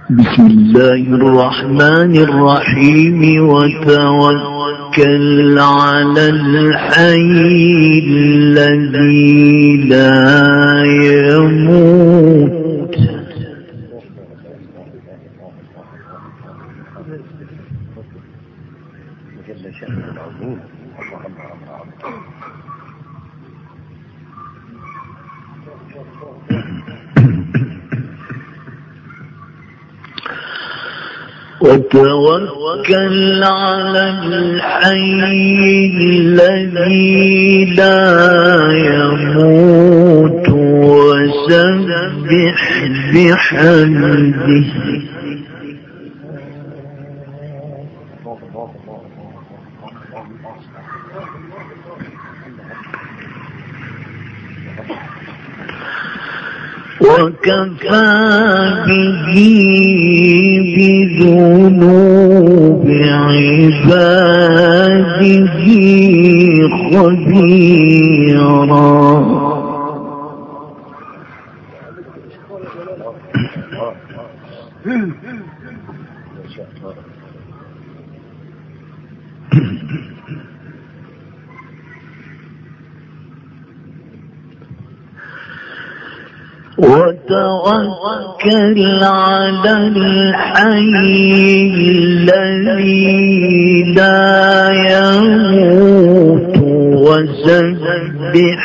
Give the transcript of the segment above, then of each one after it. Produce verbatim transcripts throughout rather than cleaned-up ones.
بسم الله الرحمن الرحيم وتوكل على الحي الذي لا يموت وتوكل على الحي الذي لا يموت وسبح بحمده وكفى به بذنوب عباده خبيرا. وتوكل على الحي الذي لا يموت وسبح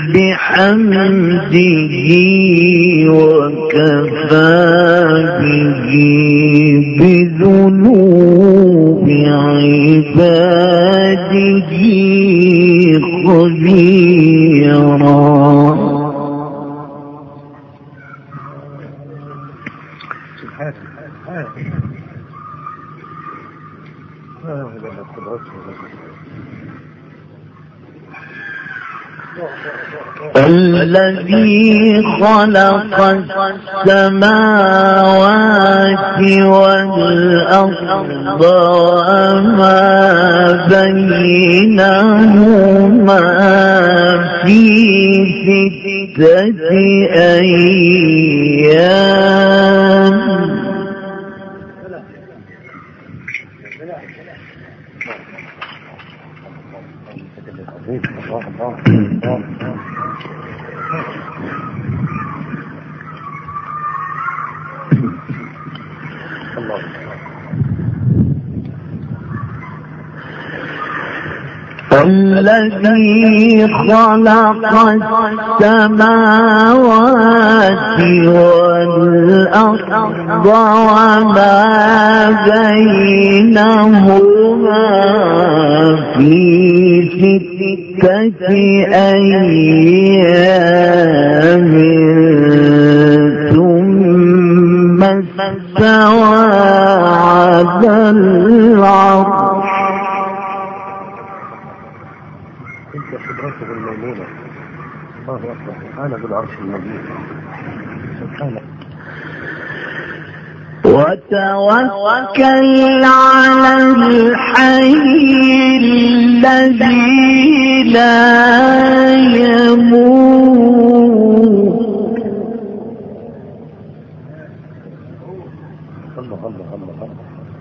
بحمده وكفى به بذنوب عباده خبيرا. الذي خلق السماوات والأرض وما بينهما في ستة أيام الذي خلق السماوات والأرض وما بينهما في ستة أيام ثم استوى على العرش. سبحانه بالميمونة. الله أكبر. سبحانه بالعرش المجيد. سبحانه. وتوكل على الحي الذي لا يموت. الله الله الله الله.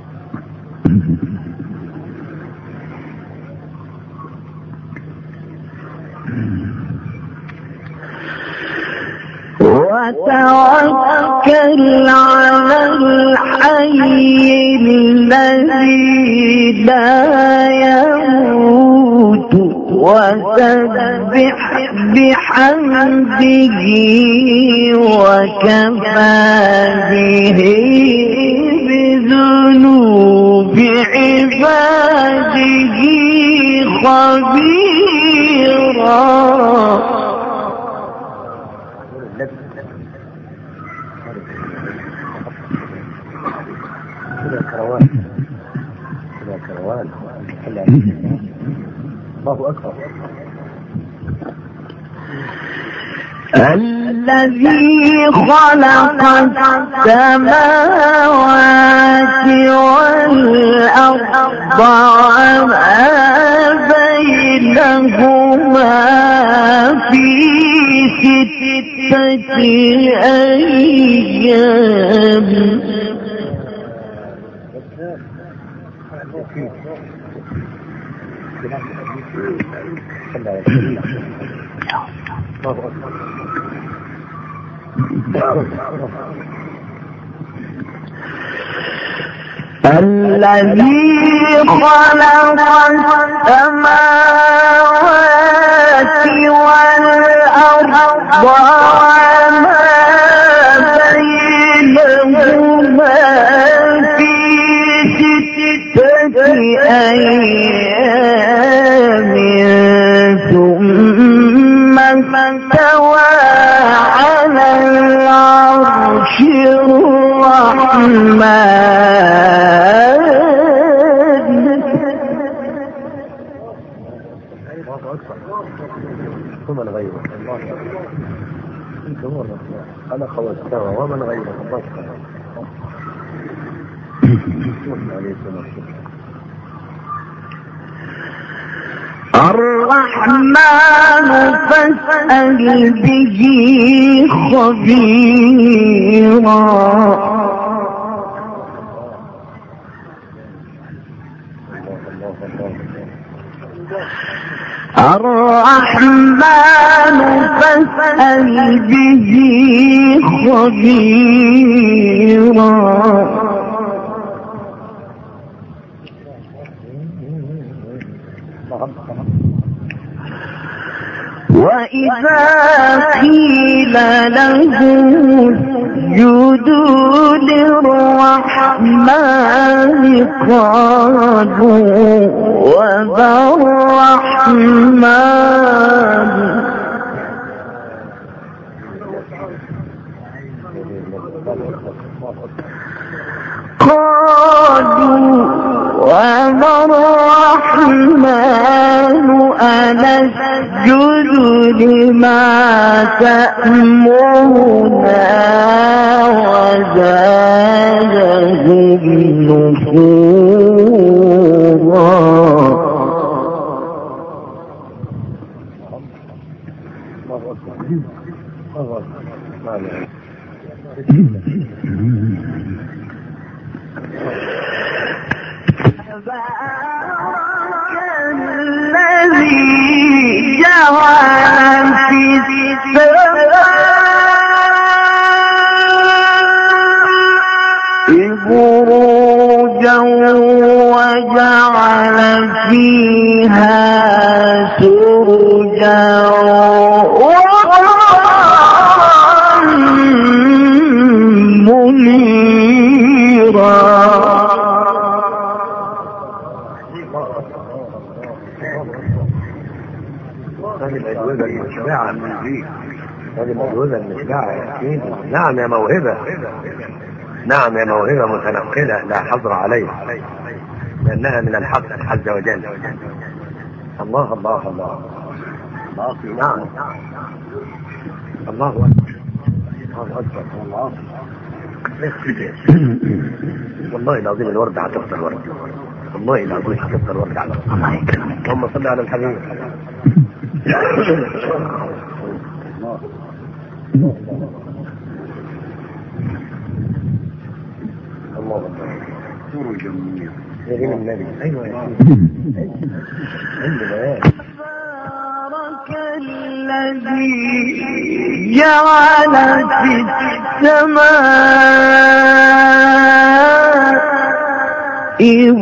وتوكل على الحي الذي لا يموت وسبح بحمده وكفى به بذنوب عباده خبيرا. الله أكبر. الذي خلق السماوات والأرض وما بينهما في ستة أيام الذي خلق السماوات والأرض وما بينهما في ستة أيام ثم استوى على العرش الرحمن. ثم غيره الله انت هو خلق واستوى ومن غيره الله الرحمن فاسأل به خبيرا. الرحمن فاسأل به خبيرا. وإذا قيل له اسجدوا للرحمن قالوا وذا الرحمن قالوا وما الرحمن أنسجد لما تأمرنا وزادهم نفورا. الذي جعل في السماء بروجا وجعل فيها سرجا وقمرا منيرا. هذه الأجوبة المشبعة هذه الأجوبة المشبعة يا سيدي. نعم يا موهبة، نعم يا موهبة متنقلة لا حظر عليها لأنها من الحق عز وجل. الله الله الله نعم الله أكبر الله أكبر الله. والله العظيم الورد هتفضل ورد، والله العظيم هتفضل ورد على الله يكرمك. اللهم صل على الحبيب. الله أكبر. سورة جميلة يا دين النبي. أيوة يا سيدي تبارك الذي جعل في السماء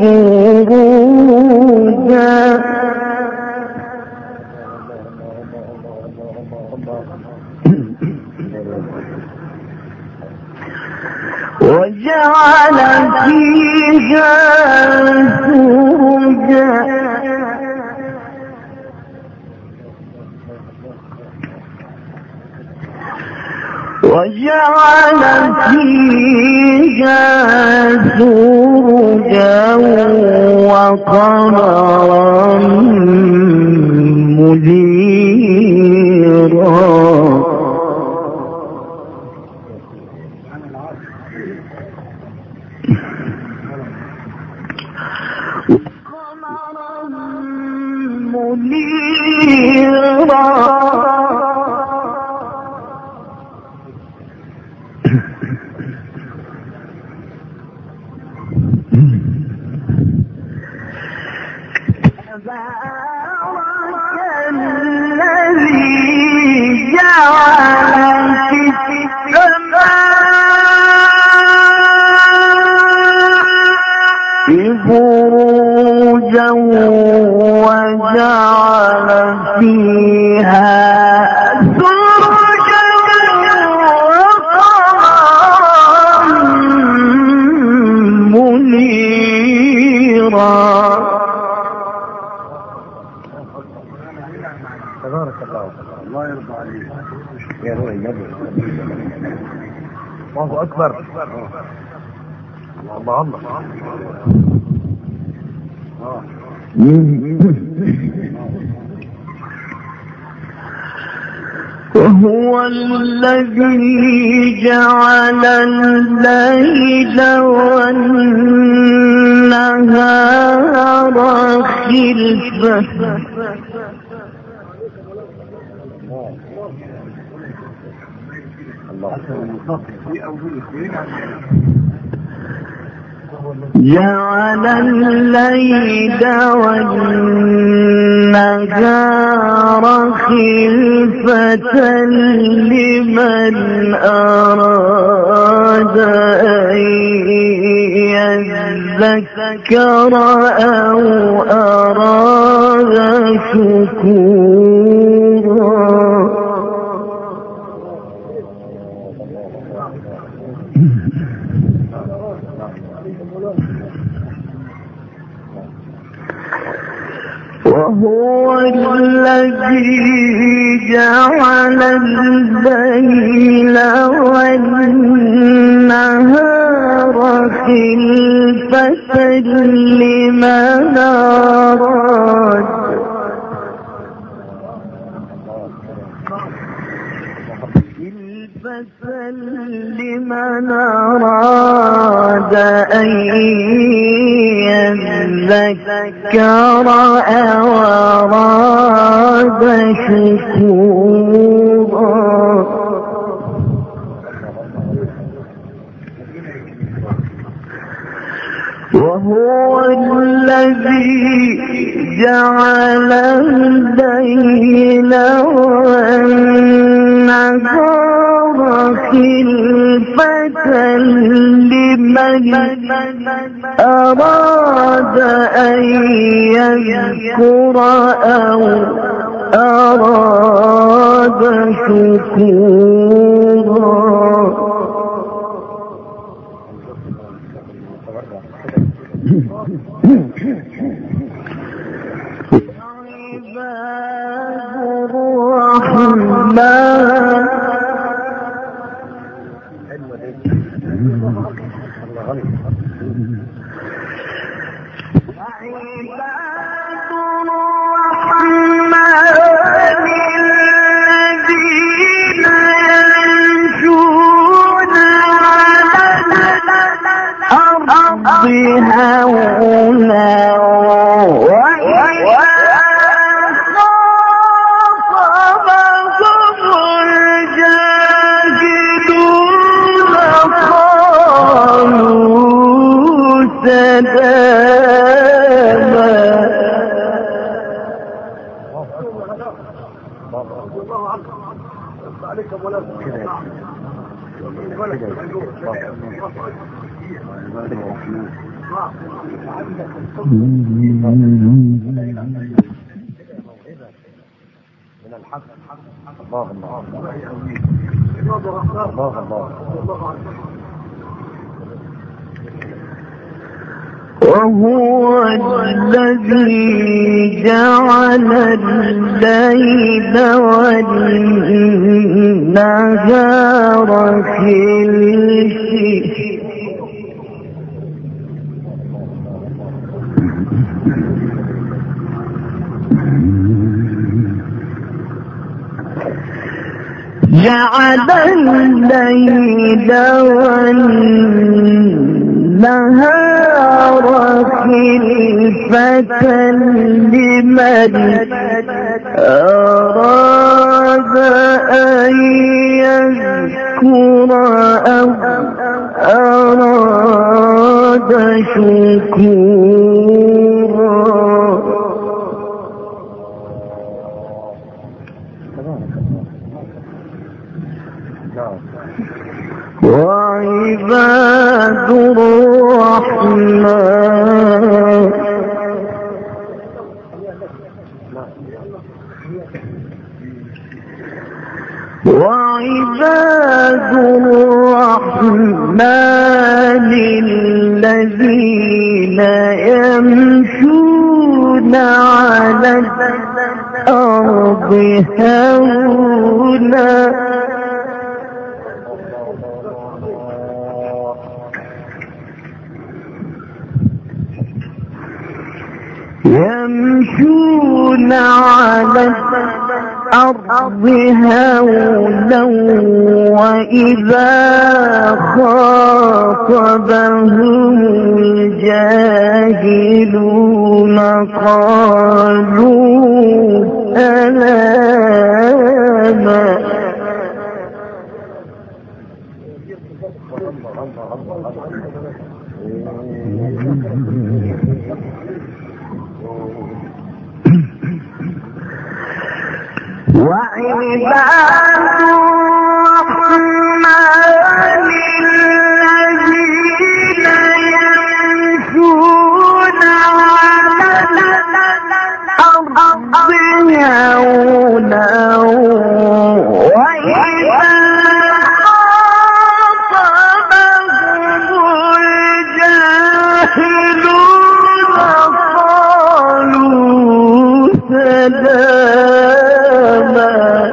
بروجا وجعل فيها سرجا وجعل فيها سرجا وقمرا منيرا. بروجا وجعل فيها سرجا وقمرا منيرا. تبارك الله. الله يرضى عليك يا نور النبي. الله اكبر. الله الله. وهو الذي جعل الليل والنهار خلفة جعل الليل والنهار خلفة لمن أراد أن يذكر أو أراد شكورا. وهو الذي جعل الليل والنهار خلفة لمن أراد لمن أراد أن يذكر أو أراد شكورا. وهو الذي جعل الليل والنهار خلفة لمن أراد أن يذكر أو أراد شكورا. عباد الرحمن الذين يمشون على الأرض هونا من الحق. الله الله الله الله. وهو الذي جعل الليل والنهار خلفة جعل الليل والنهار خلفة لمن أراد أن يذكر أو أراد شكورا. وعباد الرحمن وعباد الرحمن الذين يمشون على الأرض هونا يمشون على الأرض هونا وإذا خاطبهم الجاهلون قالوا سلاما وعباد الرحمن الذين يمشون على الأرض هونا وإذا خاطبهم الجاهلون قالوا سلاما.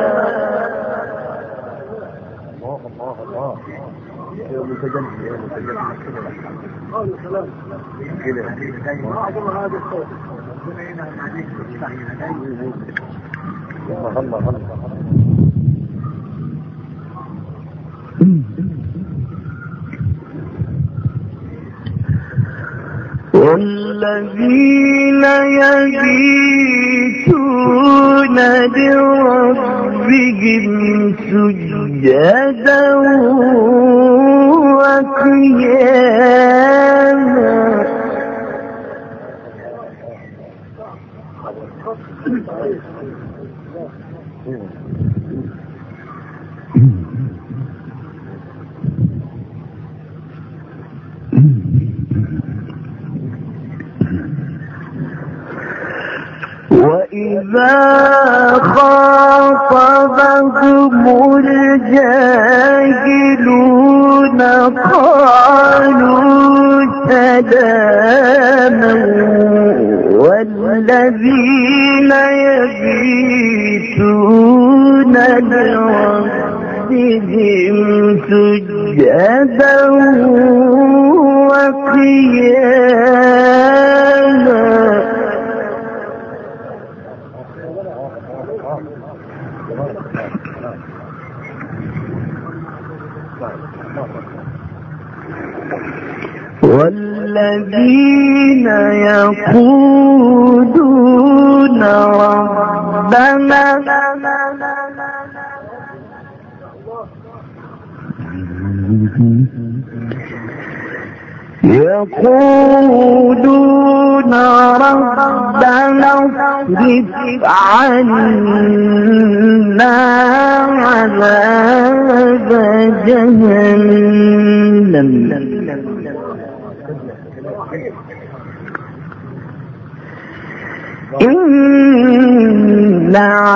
والذين يبيتون لربهم سجدا وقياما وإذا خاطبهم الجاهلون قالوا سلاما والذين يبيتون لربهم سجدا وقياما والذين يقولون ربنا يقولون ربنا اصرف عنا عذاب جهنم إن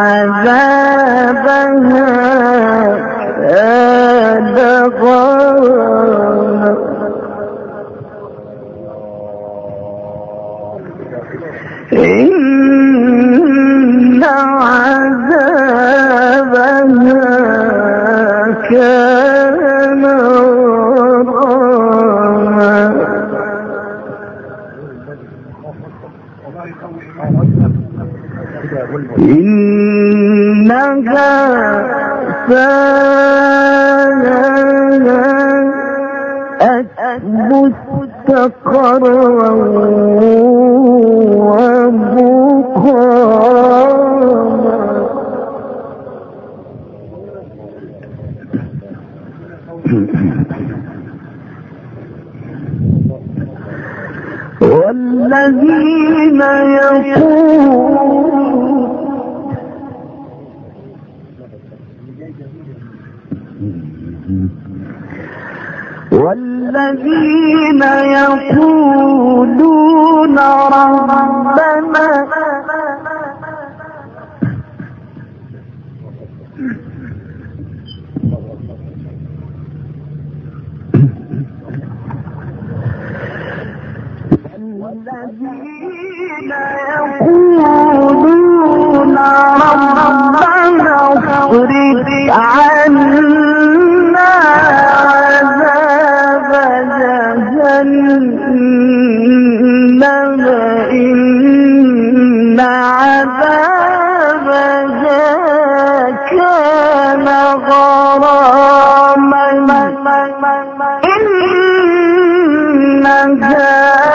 عذابها لغامض إن عذابها كان غراما إنها ساءت مستقرا ومقاما والذين يقولون والذين يقولون ربنا والذين يقولون ربنا اصرف عنا عذاب جهنم إن عذابها كان غراما إنها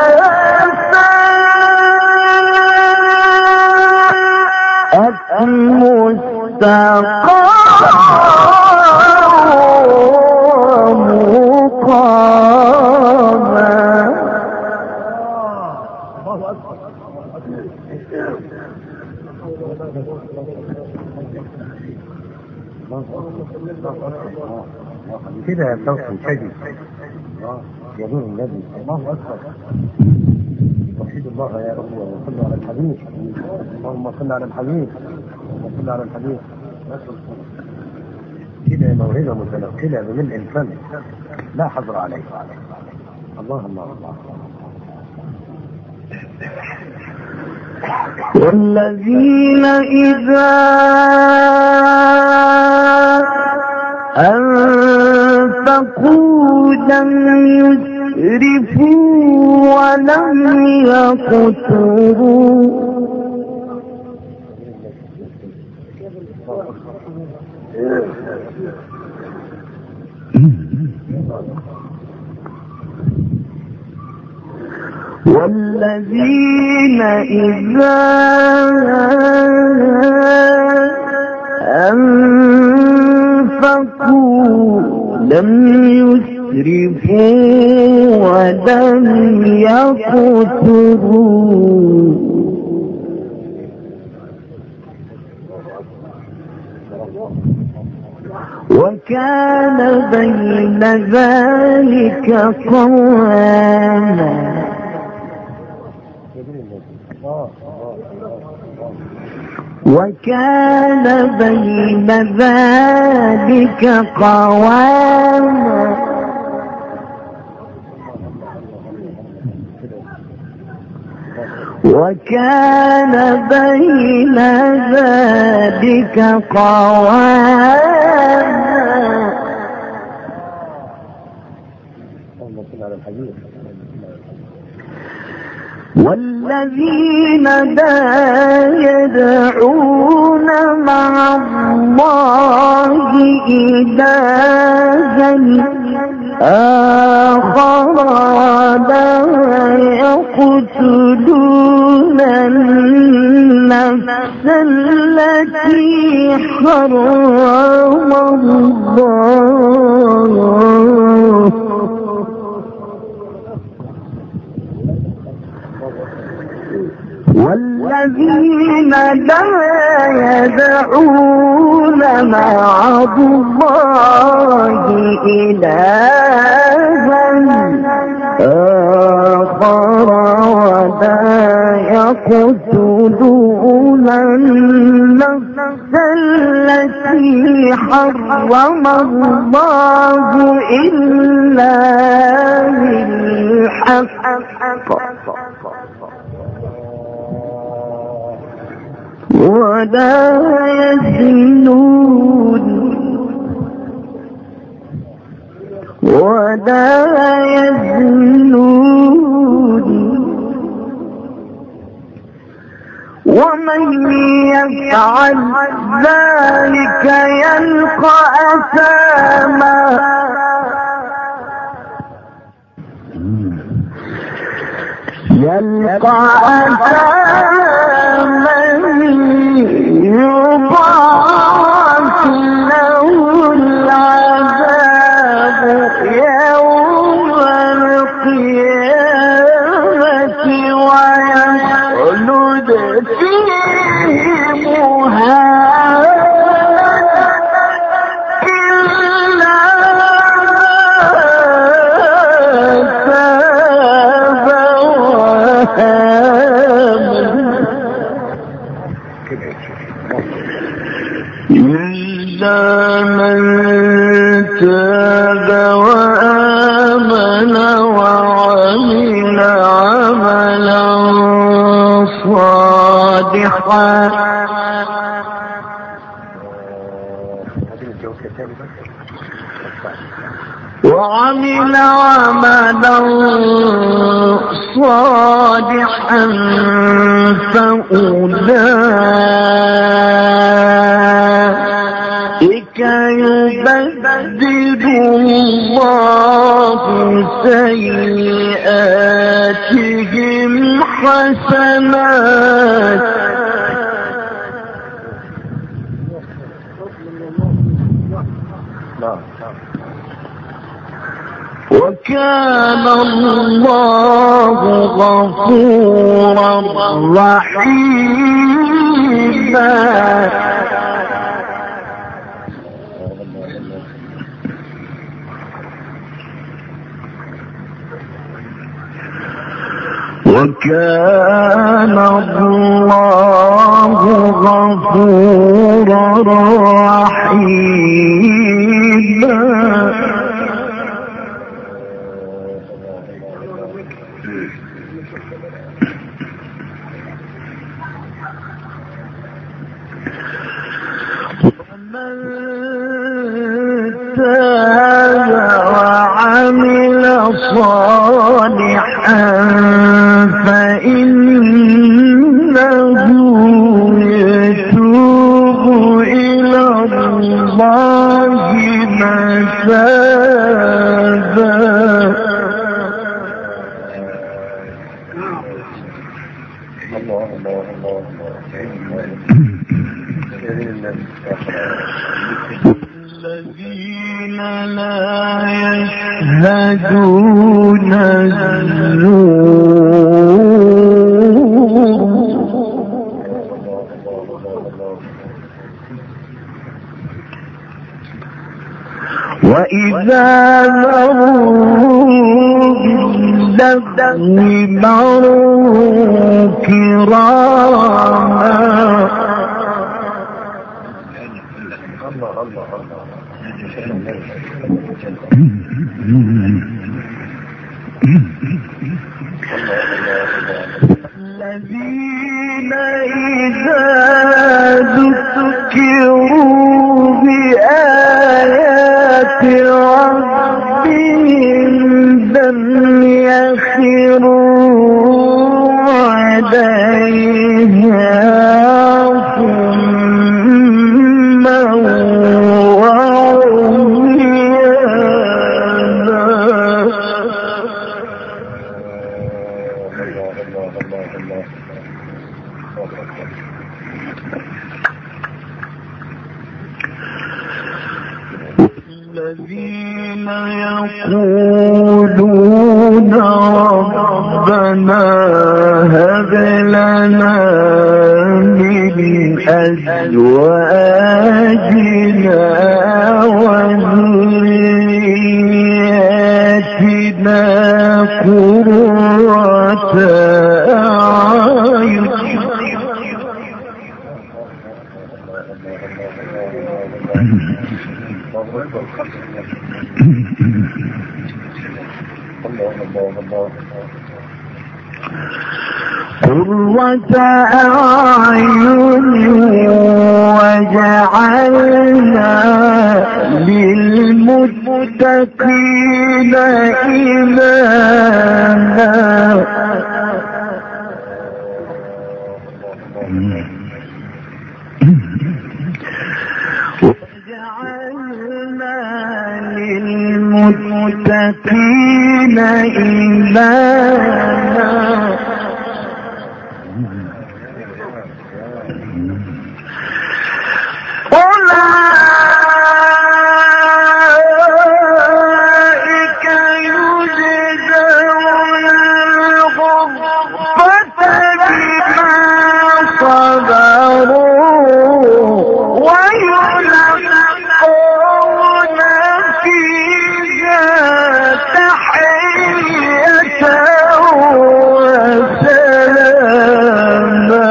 كده صوت شديد يدور النبي الله اكبر. وحيد الله يا رب وصل على الحبيب. اللهم صل على الحبيب وصل على الحبيب. كده موهبه متنقله بملء الفم لا حظر عليه. الله الله الله. والذين إذا أنفقوا لم يسرفوا ولم يقتروا والذين إذا أنفقوا لم يسرفوا ولم يقتروا وكان بين ذلك قواما. وكان بين ذلك قواما. وكان بين ذلك قواما. والذين لا يدعون مع الله إلها آخر ولا يقتلون النفس التي حرم الله والذين لا يدعون مع الله إلها آخر ولا يقتلون النفس التي حرم الله إلا بالحق ولا يزنون ولا يزنون ومن يفعل ذلك يلقى أثاما يلقى أثاما يضاعف له العذاب يوم القيامة ويخلد فيه مهانا إلا وعمل عملا صالحا فأولئك يبدل الله سيئاتهم حسنات وكان الله غفورا رحيما. وكان الله غفورا رحيما. ومن تاب وعمل صالحا فإنه يتوب إلى الله متابا. الذين لا يشهدون الزور وإذا مروا باللغو مروا كراما. الذين إذا ذكروا بآيات ربهم لم يخروا عليها الذين يقولون ربنا هب لنا من أزواجنا وذرياتنا قرة أعين. قرة أعين وجعلنا للمتقين إماما. وجعلنا للمتقين إماما. أولئك يجزون الغرفة بما صبروا ويلقون فيها تحية وسلاما.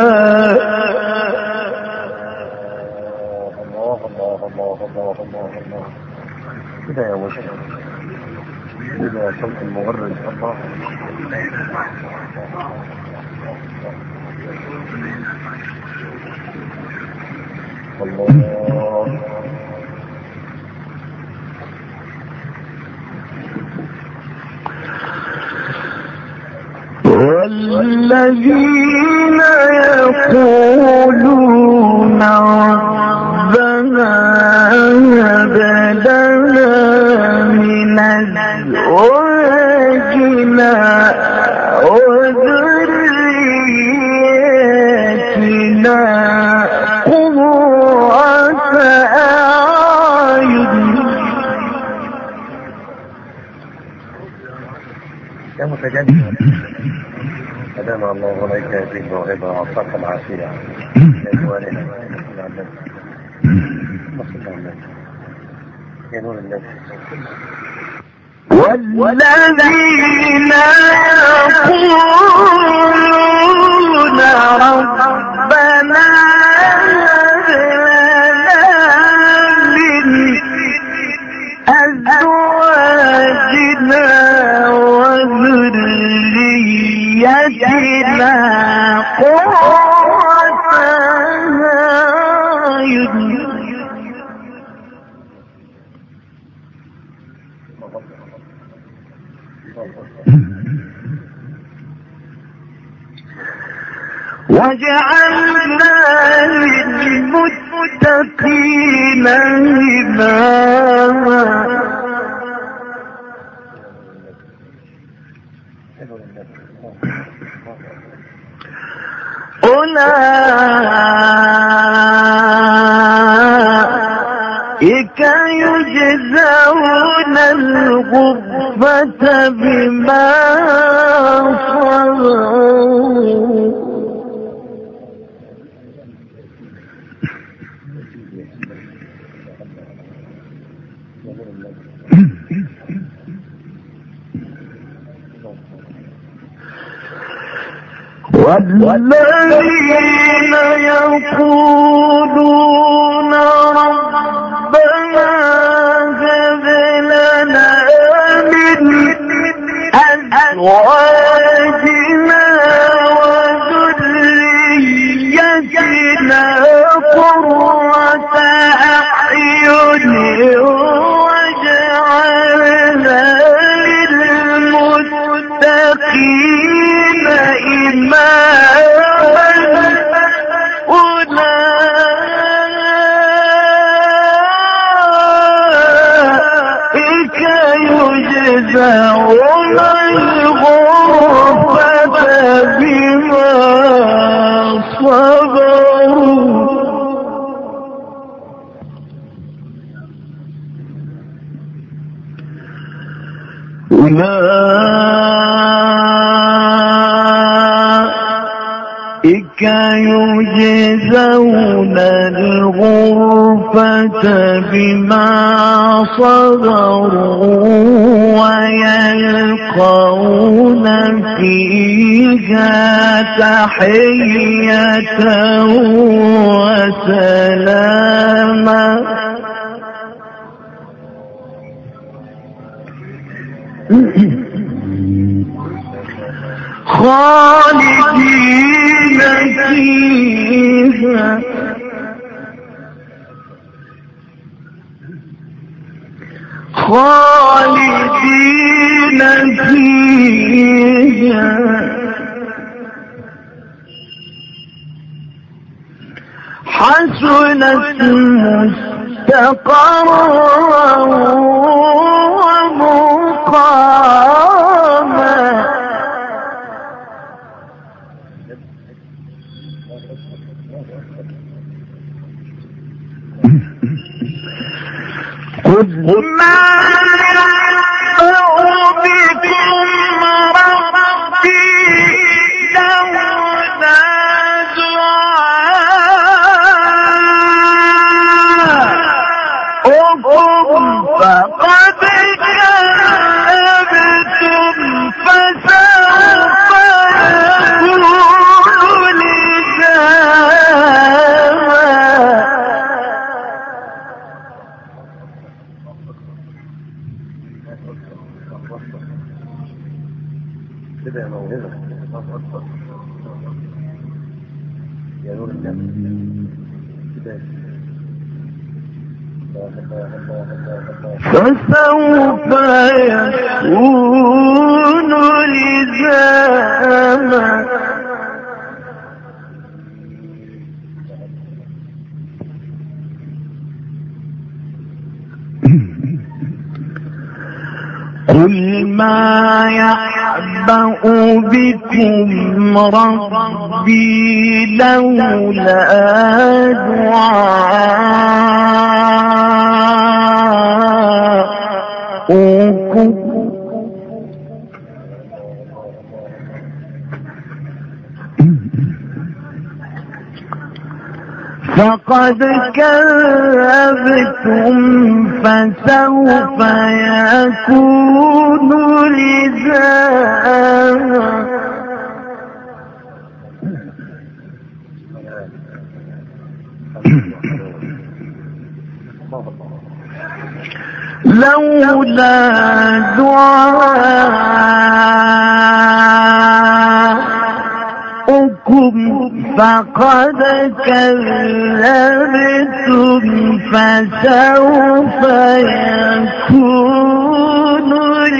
كده يا وجه كده يا صوت المغرد. الله الله والذين يقولون ربنا هب لنا من أزواجنا وذرياتنا قرة أعين. يا متجدد أدام الله عليك هذه الموهبة وأعطاك العافية لأجوالنا يا نور الناس. والذين يقولون ربنا هب لنا من أزواجنا وذريتنا قرة أعين. وجعلنا للمتقين إماما. أولئك يجزون الغرفة بما صبروا. والذين يقولون ربنا هب لنا من أزواجنا وذريتنا قرة أعين واجعلنا للمتقين إماما. أولئك يجزون الغرفة بما صبروا. أولئك يجزون الغرفة بما صبروا ويلقون فيها تحية وسلاما. خالدين فيها خالدين فيها حسنت مستقرا ومقاما. قل ما يعبأ بكم ربي لولا دعاؤكم فقد كذبتم فسوف يكون لزاما. كده يا موهبة يا نور الناس. كده فسوف يكون لزاما. قل ما يعبأ بكم ربي لولا دعاؤكم فقد كذبتم فسوف يكون لزاما لولا دعاؤكم فقد كذبتم فسوف يكون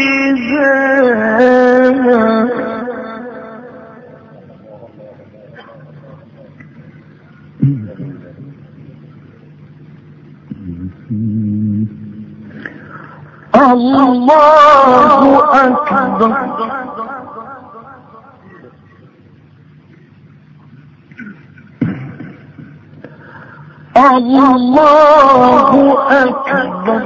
لزاما الله أكبر الله أكبر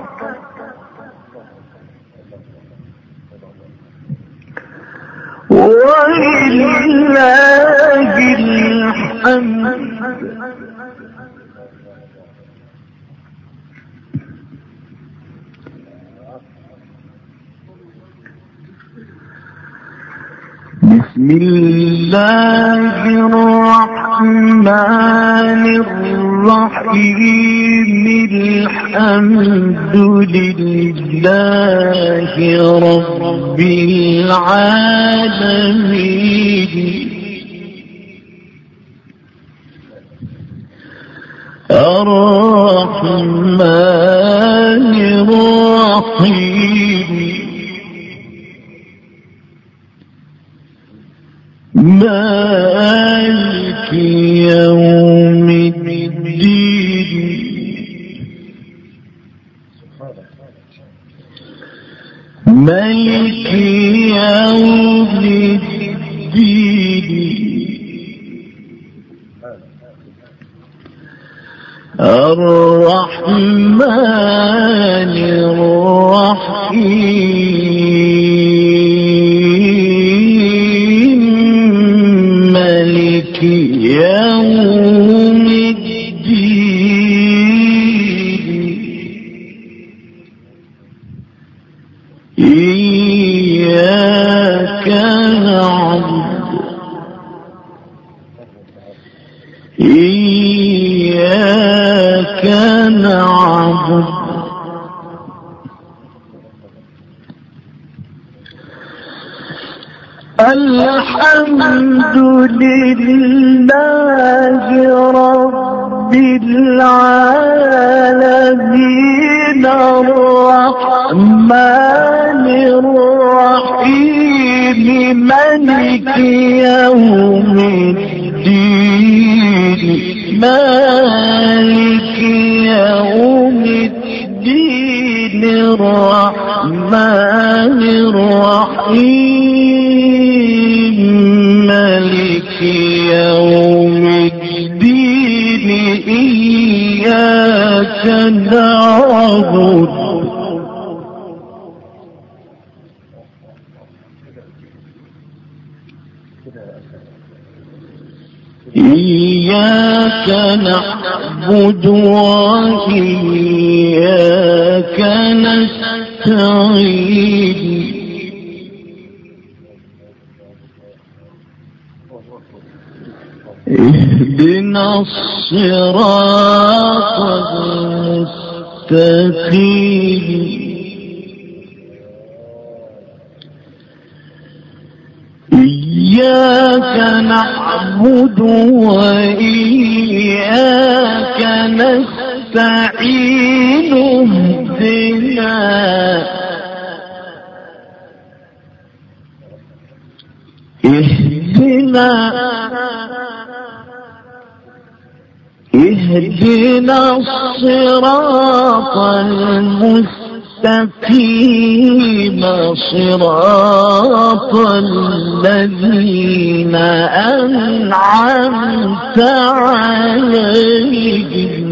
ولله الحمد بسم الله الرحمن الرحيم الحمد لله رب العالمين الرحمن الرحيم مالك يوم الدين مالك يوم الدين الرحمن الرحيم مالك يوم الدين إياك نعبد إياك نعبد الحمد لله رب العالمين الرحمن الرحيم مالك يوم الدين مالك يوم الدين الرحمن الرحيم مالك يوم الدين إياك نعبد إياك نعبد وإياك نستعين اهدنا الصراط المستقيم إياك نعبد وإياك نستعين اهدنا اهدنا اهدنا الصراط المستقيم مستقيم صراط الذين أنعمت عليهم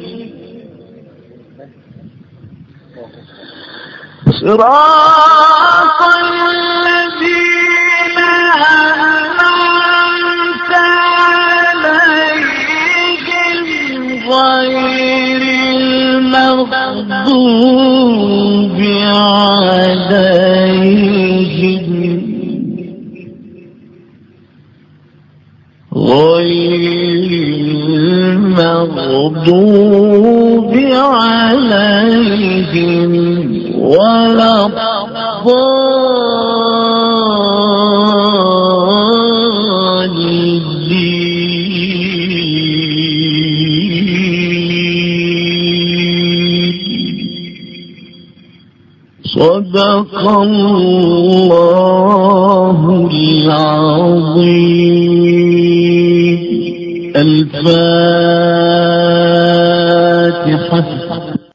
صراط الذين أنعمت عليهم غير المغضوب عليهم غير المغضوب عليهم ولا صدق الله العظيم. الفاتحة.